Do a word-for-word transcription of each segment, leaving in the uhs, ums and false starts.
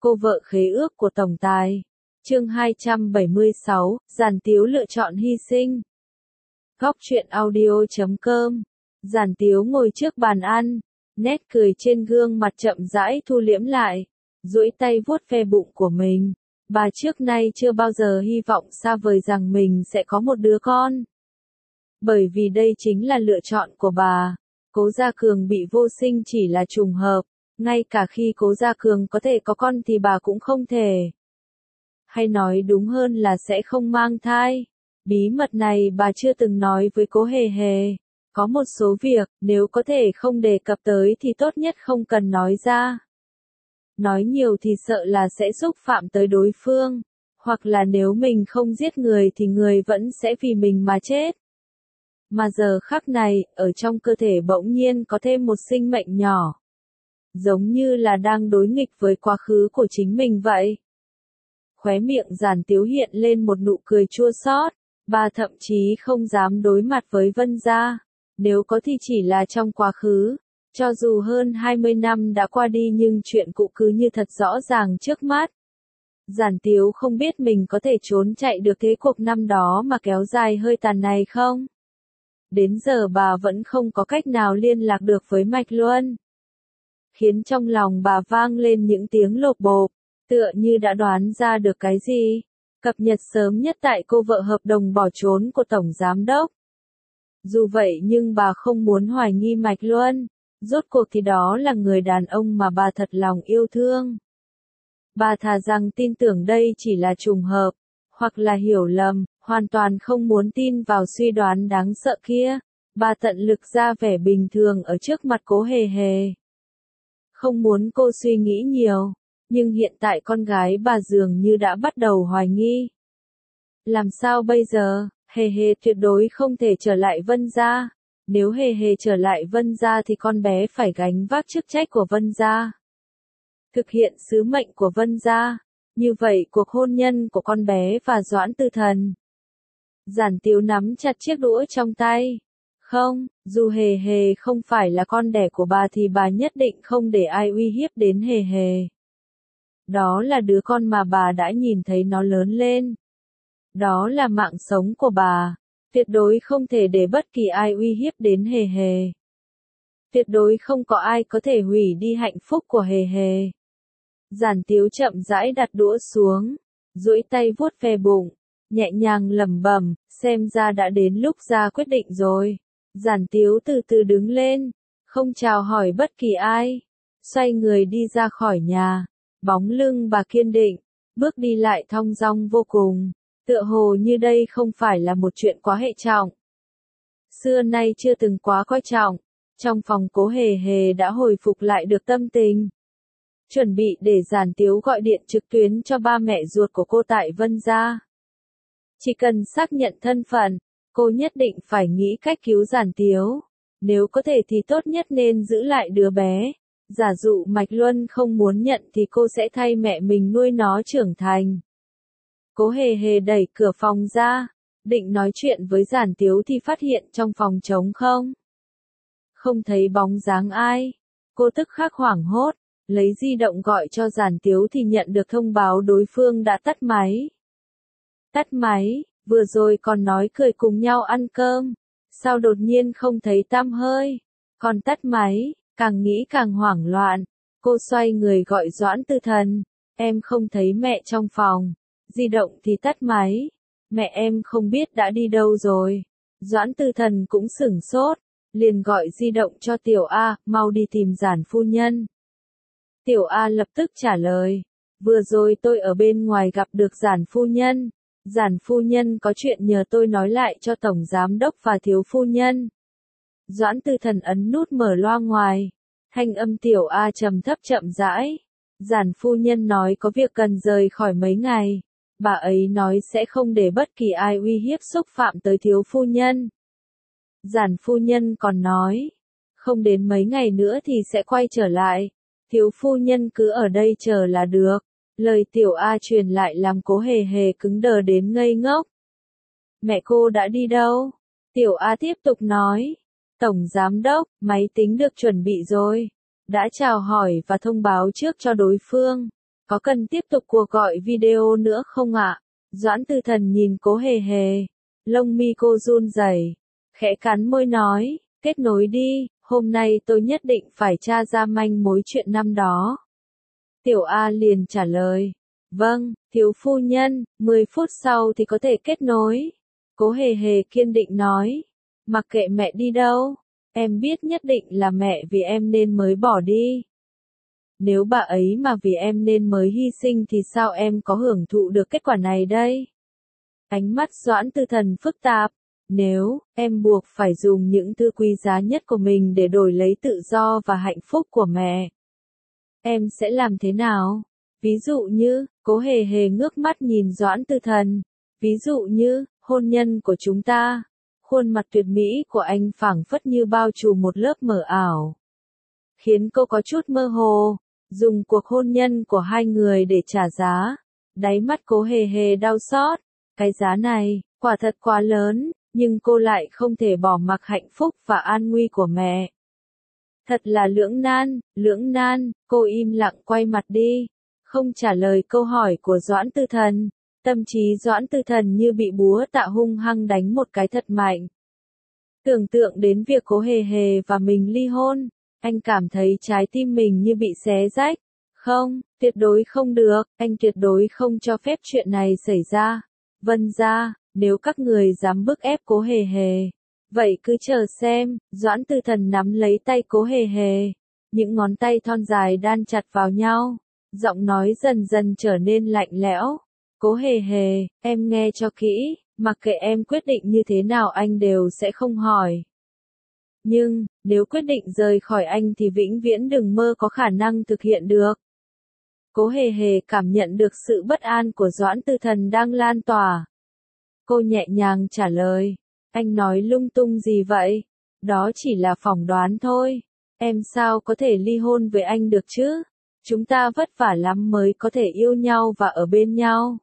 Cô vợ khế ước của tổng tài. Chương hai trăm bảy mươi sáu, Giản Tiếu lựa chọn hy sinh. Góc truyện audio chấm com. Giản Tiếu ngồi trước bàn ăn, nét cười trên gương mặt chậm rãi thu liễm lại, duỗi tay vuốt ve bụng của mình. Bà trước nay chưa bao giờ hy vọng xa vời rằng mình sẽ có một đứa con. Bởi vì đây chính là lựa chọn của bà. Cố Gia Cường bị vô sinh chỉ là trùng hợp, ngay cả khi Cố Gia Cường có thể có con thì bà cũng không thể. Hay nói đúng hơn là sẽ không mang thai. Bí mật này bà chưa từng nói với Cố Hề Hề. Có một số việc, nếu có thể không đề cập tới thì tốt nhất không cần nói ra. Nói nhiều thì sợ là sẽ xúc phạm tới đối phương, hoặc là nếu mình không giết người thì người vẫn sẽ vì mình mà chết. Mà giờ khắc này, ở trong cơ thể bỗng nhiên có thêm một sinh mệnh nhỏ. Giống như là đang đối nghịch với quá khứ của chính mình vậy. Khóe miệng Giản Tiếu hiện lên một nụ cười chua xót, bà thậm chí không dám đối mặt với Vân Gia. Nếu có thì chỉ là trong quá khứ. Cho dù hơn hai mươi năm đã qua đi nhưng chuyện cũ cứ như thật rõ ràng trước mắt. Giản Tiếu không biết mình có thể trốn chạy được thế cuộc năm đó mà kéo dài hơi tàn này không? Đến giờ bà vẫn không có cách nào liên lạc được với Mạch Luân. Khiến trong lòng bà vang lên những tiếng lộp bộp, tựa như đã đoán ra được cái gì. Cập nhật sớm nhất tại cô vợ hợp đồng bỏ trốn của Tổng Giám Đốc. Dù vậy nhưng bà không muốn hoài nghi Mạch Luân. Rốt cuộc thì đó là người đàn ông mà bà thật lòng yêu thương. Bà thà rằng tin tưởng đây chỉ là trùng hợp, hoặc là hiểu lầm, hoàn toàn không muốn tin vào suy đoán đáng sợ kia. Bà tận lực ra vẻ bình thường ở trước mặt Cố Hề Hề. Không muốn cô suy nghĩ nhiều, nhưng hiện tại con gái bà dường như đã bắt đầu hoài nghi. Làm sao bây giờ? Hề Hề tuyệt đối không thể trở lại Vân Gia. Nếu Hề Hề trở lại Vân Gia thì con bé phải gánh vác chức trách của Vân Gia. Thực hiện sứ mệnh của Vân Gia. Như vậy cuộc hôn nhân của con bé và Doãn Tư Thần. Giản Tiếu nắm chặt chiếc đũa trong tay. Không, dù Hề Hề không phải là con đẻ của bà thì bà nhất định không để ai uy hiếp đến Hề Hề. Đó là đứa con mà bà đã nhìn thấy nó lớn lên. Đó là mạng sống của bà. Tuyệt đối không thể để bất kỳ ai uy hiếp đến Hề Hề. Tuyệt đối không có ai có thể hủy đi hạnh phúc của Hề Hề. Giản Tiếu chậm rãi đặt đũa xuống, duỗi tay vuốt ve bụng, nhẹ nhàng lẩm bẩm, xem ra đã đến lúc ra quyết định rồi. Giản Tiếu từ từ đứng lên, không chào hỏi bất kỳ ai, xoay người đi ra khỏi nhà, bóng lưng bà kiên định, bước đi lại thong dong vô cùng. Tựa hồ như đây không phải là một chuyện quá hệ trọng. Xưa nay chưa từng quá coi trọng. Trong phòng Cố Hề Hề đã hồi phục lại được tâm tình. Chuẩn bị để Giản Tiếu gọi điện trực tuyến cho ba mẹ ruột của cô tại Vân Gia. Chỉ cần xác nhận thân phận, cô nhất định phải nghĩ cách cứu Giản Tiếu. Nếu có thể thì tốt nhất nên giữ lại đứa bé. Giả dụ Mạch Luân không muốn nhận thì cô sẽ thay mẹ mình nuôi nó trưởng thành. Cố Hề Hề đẩy cửa phòng ra, định nói chuyện với Giản Tiếu thì phát hiện trong phòng trống không. Không thấy bóng dáng ai. Cô tức khắc hoảng hốt, lấy di động gọi cho Giản Tiếu thì nhận được thông báo đối phương đã tắt máy. Tắt máy, vừa rồi còn nói cười cùng nhau ăn cơm. Sao đột nhiên không thấy tăm hơi? Còn tắt máy, càng nghĩ càng hoảng loạn. Cô xoay người gọi Doãn Tư Thần. Em không thấy mẹ trong phòng. Di động thì tắt máy. Mẹ em không biết đã đi đâu rồi. Doãn Tư Thần cũng sửng sốt. Liền gọi di động cho Tiểu A, mau đi tìm Giản phu nhân. Tiểu A lập tức trả lời. Vừa rồi tôi ở bên ngoài gặp được Giản phu nhân. Giản phu nhân có chuyện nhờ tôi nói lại cho Tổng Giám Đốc và Thiếu phu nhân. Doãn Tư Thần ấn nút mở loa ngoài. Thanh âm Tiểu A trầm thấp chậm rãi. Giản phu nhân nói có việc cần rời khỏi mấy ngày. Bà ấy nói sẽ không để bất kỳ ai uy hiếp xúc phạm tới Thiếu phu nhân. Giản phu nhân còn nói, không đến mấy ngày nữa thì sẽ quay trở lại. Thiếu phu nhân cứ ở đây chờ là được. Lời Tiểu A truyền lại làm Cố Hề Hề cứng đờ đến ngây ngốc. Mẹ cô đã đi đâu? Tiểu A tiếp tục nói. Tổng Giám Đốc, máy tính được chuẩn bị rồi. Đã chào hỏi và thông báo trước cho đối phương. Có cần tiếp tục cuộc gọi video nữa không ạ? Doãn Tư Thần nhìn Cố Hề Hề. Lông mi cô run rẩy, khẽ cắn môi nói, kết nối đi, hôm nay tôi nhất định phải tra ra manh mối chuyện năm đó. Tiểu A liền trả lời, vâng, thiếu phu nhân, mười phút sau thì có thể kết nối. Cố Hề Hề kiên định nói, mặc kệ mẹ đi đâu, em biết nhất định là mẹ vì em nên mới bỏ đi. Nếu bà ấy mà vì em nên mới hy sinh thì sao em có hưởng thụ được kết quả này đây? Ánh mắt Doãn Tư Thần phức tạp, nếu em buộc phải dùng những thứ quý giá nhất của mình để đổi lấy tự do và hạnh phúc của mẹ, em sẽ làm thế nào? Ví dụ như, Cố Hề Hề ngước mắt nhìn Doãn Tư Thần, ví dụ như, hôn nhân của chúng ta. Khuôn mặt tuyệt mỹ của anh phảng phất như bao trùm một lớp mờ ảo, khiến cô có chút mơ hồ. Dùng cuộc hôn nhân của hai người để trả giá. Đáy mắt Cố Hề Hề đau xót. Cái giá này, quả thật quá lớn, nhưng cô lại không thể bỏ mặc hạnh phúc và an nguy của mẹ. Thật là lưỡng nan, lưỡng nan, cô im lặng quay mặt đi, không trả lời câu hỏi của Doãn Tư Thần. Tâm trí Doãn Tư Thần như bị búa tạ hung hăng đánh một cái thật mạnh. Tưởng tượng đến việc Cố Hề Hề và mình ly hôn, anh cảm thấy trái tim mình như bị xé rách. Không, tuyệt đối không được, anh tuyệt đối không cho phép chuyện này xảy ra. Vân gia, nếu các người dám bức ép Cố Hề Hề, vậy cứ chờ xem. Doãn Tư Thần nắm lấy tay Cố Hề Hề, những ngón tay thon dài đan chặt vào nhau, giọng nói dần dần trở nên lạnh lẽo. Cố Hề Hề, em nghe cho kỹ, mặc kệ em quyết định như thế nào anh đều sẽ không hỏi. Nhưng, nếu quyết định rời khỏi anh thì vĩnh viễn đừng mơ có khả năng thực hiện được. Cố Hề Hề cảm nhận được sự bất an của Doãn Tư Thần đang lan tỏa. Cô nhẹ nhàng trả lời, anh nói lung tung gì vậy? Đó chỉ là phỏng đoán thôi. Em sao có thể ly hôn với anh được chứ? Chúng ta vất vả lắm mới có thể yêu nhau và ở bên nhau.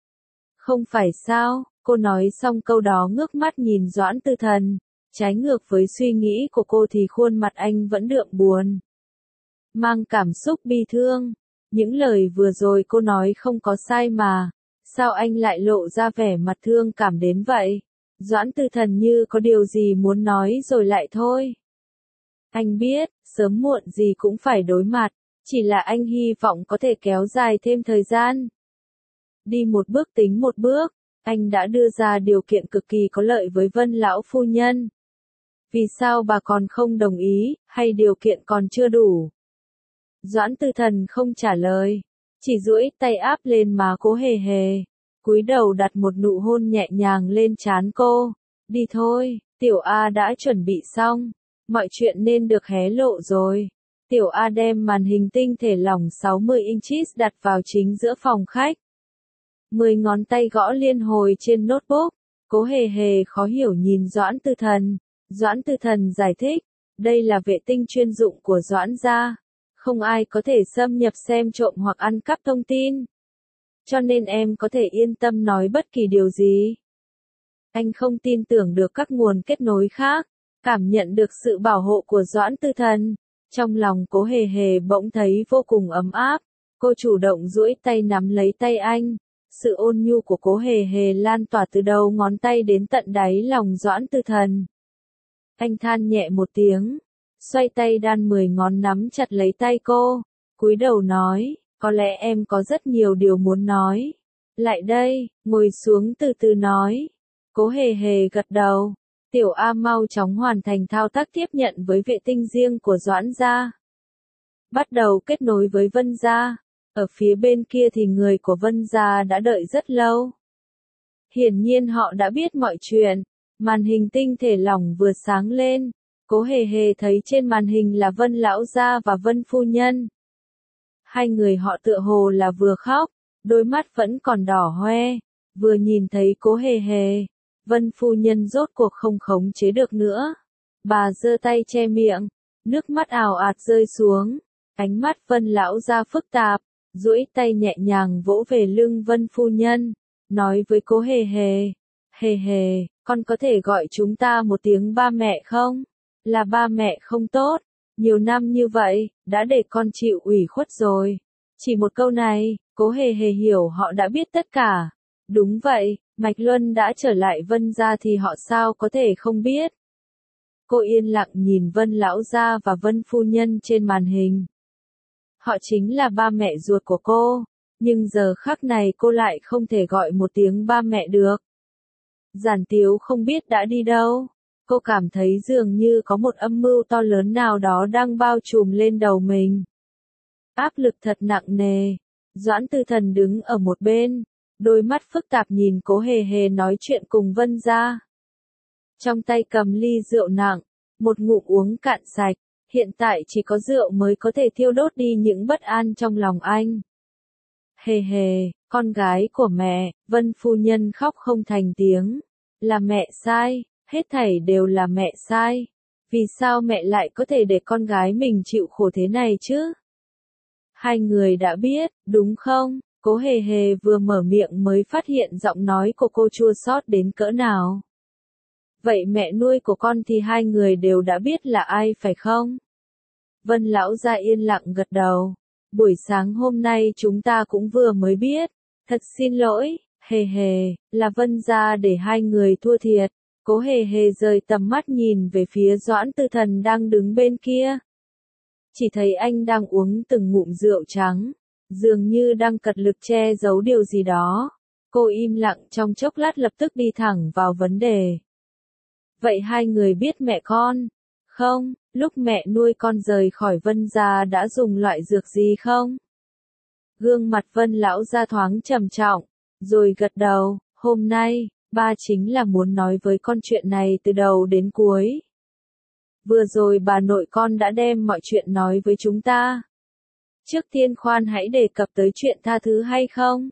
Không phải sao? Cô nói xong câu đó ngước mắt nhìn Doãn Tư Thần. Trái ngược với suy nghĩ của cô thì khuôn mặt anh vẫn đượm buồn, mang cảm xúc bi thương. Những lời vừa rồi cô nói không có sai mà, sao anh lại lộ ra vẻ mặt thương cảm đến vậy? Doãn Tư Thần như có điều gì muốn nói rồi lại thôi. Anh biết, sớm muộn gì cũng phải đối mặt, chỉ là anh hy vọng có thể kéo dài thêm thời gian. Đi một bước tính một bước, anh đã đưa ra điều kiện cực kỳ có lợi với Vân lão phu nhân. Vì sao bà còn không đồng ý, hay điều kiện còn chưa đủ? Doãn Tư Thần không trả lời, chỉ duỗi tay áp lên má Cố Hề Hề, cúi đầu đặt một nụ hôn nhẹ nhàng lên trán cô. Đi thôi, Tiểu A đã chuẩn bị xong, mọi chuyện nên được hé lộ rồi. Tiểu A đem màn hình tinh thể lỏng sáu mươi inches đặt vào chính giữa phòng khách. Mười ngón tay gõ liên hồi trên notebook. Cố Hề Hề khó hiểu nhìn Doãn Tư Thần. Doãn Tư Thần giải thích, đây là vệ tinh chuyên dụng của Doãn gia. Không ai có thể xâm nhập xem trộm hoặc ăn cắp thông tin. Cho nên em có thể yên tâm nói bất kỳ điều gì. Anh không tin tưởng được các nguồn kết nối khác. Cảm nhận được sự bảo hộ của Doãn Tư Thần. Trong lòng Cố Hề Hề bỗng thấy vô cùng ấm áp. Cô chủ động duỗi tay nắm lấy tay anh. Sự ôn nhu của Cố Hề Hề lan tỏa từ đầu ngón tay đến tận đáy lòng Doãn Tư Thần. Anh than nhẹ một tiếng, xoay tay đan mười ngón nắm chặt lấy tay cô, cúi đầu nói, có lẽ em có rất nhiều điều muốn nói. Lại đây, ngồi xuống từ từ nói. Cố Hề Hề gật đầu. Tiểu A mau chóng hoàn thành thao tác tiếp nhận với vệ tinh riêng của Doãn gia. Bắt đầu kết nối với Vân gia. Ở phía bên kia thì người của Vân gia đã đợi rất lâu. Hiển nhiên họ đã biết mọi chuyện. Màn hình tinh thể lỏng vừa sáng lên. Cố Hề Hề thấy trên màn hình là Vân lão gia và Vân phu nhân. Hai người họ tựa hồ là vừa khóc, đôi mắt vẫn còn đỏ hoe. Vừa nhìn thấy Cố Hề Hề, Vân phu nhân rốt cuộc không khống chế được nữa. Bà giơ tay che miệng, nước mắt ào ạt rơi xuống. Ánh mắt Vân lão gia phức tạp, duỗi tay nhẹ nhàng vỗ về lưng Vân phu nhân, nói với Cố Hề Hề, Hề Hề, con có thể gọi chúng ta một tiếng ba mẹ không? Là ba mẹ không tốt, nhiều năm như vậy, đã để con chịu ủy khuất rồi. Chỉ một câu này, Cố Hề Hề hiểu họ đã biết tất cả. Đúng vậy, Mạch Luân đã trở lại Vân gia thì họ sao có thể không biết. Cô yên lặng nhìn Vân lão gia và Vân phu nhân trên màn hình. Họ chính là ba mẹ ruột của cô, nhưng giờ khắc này cô lại không thể gọi một tiếng ba mẹ được. Giản Tiếu không biết đã đi đâu. Cô cảm thấy dường như có một âm mưu to lớn nào đó đang bao trùm lên đầu mình. Áp lực thật nặng nề. Doãn Tư Thần đứng ở một bên, đôi mắt phức tạp nhìn Cố Hề Hề nói chuyện cùng Vân gia. Trong tay cầm ly rượu nặng, một ngụm uống cạn sạch, hiện tại chỉ có rượu mới có thể thiêu đốt đi những bất an trong lòng anh. Hề Hề, con gái của mẹ, Vân phu nhân khóc không thành tiếng. Là mẹ sai, hết thảy đều là mẹ sai. Vì sao mẹ lại có thể để con gái mình chịu khổ thế này chứ? Hai người đã biết, đúng không? Cố Hề Hề vừa mở miệng mới phát hiện giọng nói của cô chua xót đến cỡ nào. Vậy mẹ nuôi của con thì hai người đều đã biết là ai phải không? Vân lão gia yên lặng gật đầu. Buổi sáng hôm nay chúng ta cũng vừa mới biết. Thật xin lỗi, Hề Hề, là Vân gia để hai người thua thiệt. Cố Hề Hề rời tầm mắt nhìn về phía Doãn Tư Thần đang đứng bên kia. Chỉ thấy anh đang uống từng ngụm rượu trắng, dường như đang cật lực che giấu điều gì đó. Cô im lặng trong chốc lát lập tức đi thẳng vào vấn đề. Vậy hai người biết mẹ con? Không, lúc mẹ nuôi con rời khỏi Vân gia đã dùng loại dược gì không? Gương mặt Vân lão gia thoáng trầm trọng, rồi gật đầu, hôm nay, ba chính là muốn nói với con chuyện này từ đầu đến cuối. Vừa rồi bà nội con đã đem mọi chuyện nói với chúng ta. Trước tiên khoan hãy đề cập tới chuyện tha thứ hay không?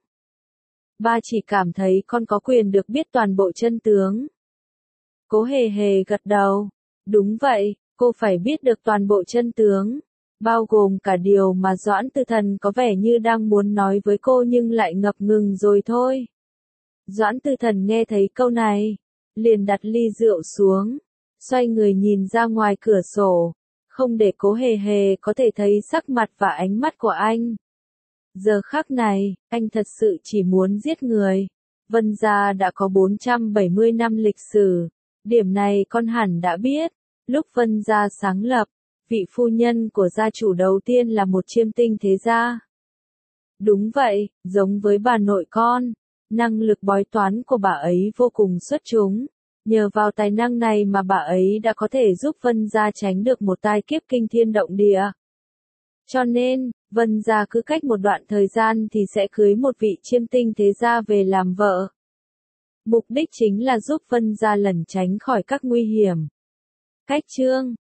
Ba chỉ cảm thấy con có quyền được biết toàn bộ chân tướng. Cố Hề Hề gật đầu. Đúng vậy, cô phải biết được toàn bộ chân tướng. Bao gồm cả điều mà Doãn Tư Thần có vẻ như đang muốn nói với cô nhưng lại ngập ngừng rồi thôi. Doãn Tư Thần nghe thấy câu này, liền đặt ly rượu xuống, xoay người nhìn ra ngoài cửa sổ, không để Cố Hề Hề có thể thấy sắc mặt và ánh mắt của anh. Giờ khắc này, anh thật sự chỉ muốn giết người. Vân gia đã có bốn trăm bảy mươi năm lịch sử, điểm này con hẳn đã biết. Lúc Vân gia sáng lập, vị phu nhân của gia chủ đầu tiên là một chiêm tinh thế gia. Đúng vậy, giống với bà nội con, năng lực bói toán của bà ấy vô cùng xuất chúng. Nhờ vào tài năng này mà bà ấy đã có thể giúp Vân gia tránh được một tai kiếp kinh thiên động địa. Cho nên, Vân gia cứ cách một đoạn thời gian thì sẽ cưới một vị chiêm tinh thế gia về làm vợ. Mục đích chính là giúp Vân gia lẩn tránh khỏi các nguy hiểm. Cách chương